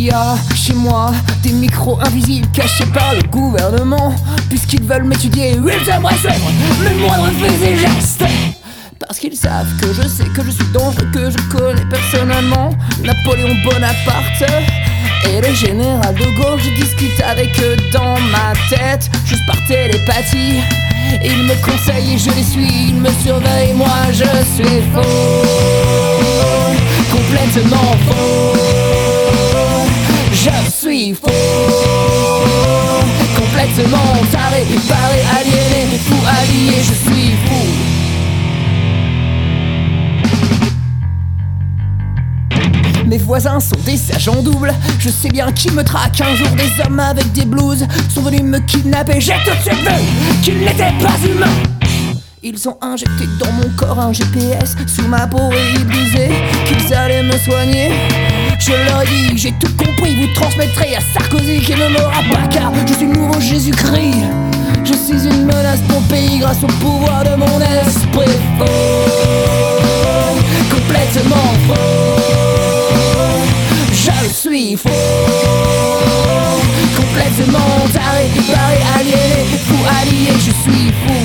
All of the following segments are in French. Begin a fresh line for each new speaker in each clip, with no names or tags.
y a chez moi des micros invisibles cachés par le gouvernement, puisqu'ils veulent m'étudier, ils aimeraient suivre mes moindres faits et gestes. Parce qu'ils savent que je sais que je suis dangereux, que je connais personnellement Napoléon Bonaparte et le général de Gaulle. Je discute avec eux dans ma tête, juste par télépathie. Ils me conseillent et je les suis, ils me surveillent, moi je suis faux, complètement faux. Je suis faux, complètement taré, barré, aliéné, fou, allié, je suis fou. Mes voisins sont des sergents doubles, je sais bien qui me traque. Un jour des hommes avec des blouses sont venus me kidnapper. J'ai tout de suite vu qu'ils n'étaient pas humains. Ils ont injecté dans mon corps un GPS sous ma peau et ils disaient qu'ils allaient me soigner. Je leur ai dit, j'ai tout compris, vous transmettrez à Sarkozy qu'il ne m'aura pas, car je suis le nouveau Jésus-Christ. Je suis une menace pour le pays grâce au pouvoir de mon esprit faux, complètement faux. Je suis faux, complètement taré, barré, aliéné, fou, allié, je suis fou.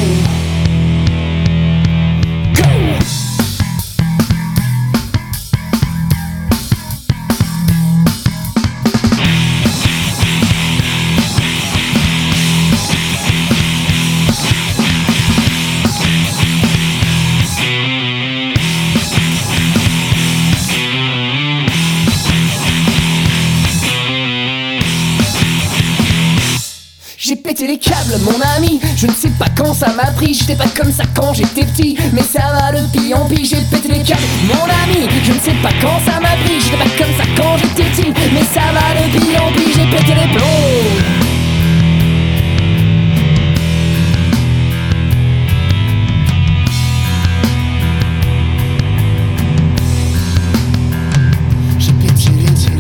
J'ai pété les câbles, mon ami, je ne sais pas quand ça m'a pris. J'étais pas comme ça quand j'étais petit, mais ça va de pis en pis. J'ai pété les câbles, mon ami, je ne sais pas quand ça m'a pris. J'étais pas comme ça quand j'étais petit, mais ça va de pis en pis. J'ai pété les plombs. J'ai pété les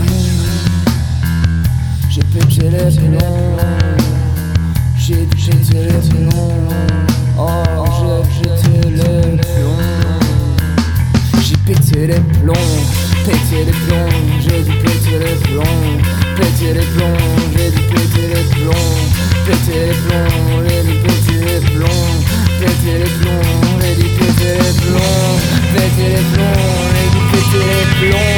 plombs. J'ai pété les plombs. Oh, j'ai pété les plombs. J'ai pété les plombs. Pété les plombs. J'ai dû péter les plombs. Péter les plombs. J'ai dû péter les plombs. Péter les plombs. J'ai dû péter les plombs. Péter les plombs. J'ai dû péter les plombs. Péter les plombs. J'ai dû péter les plombs.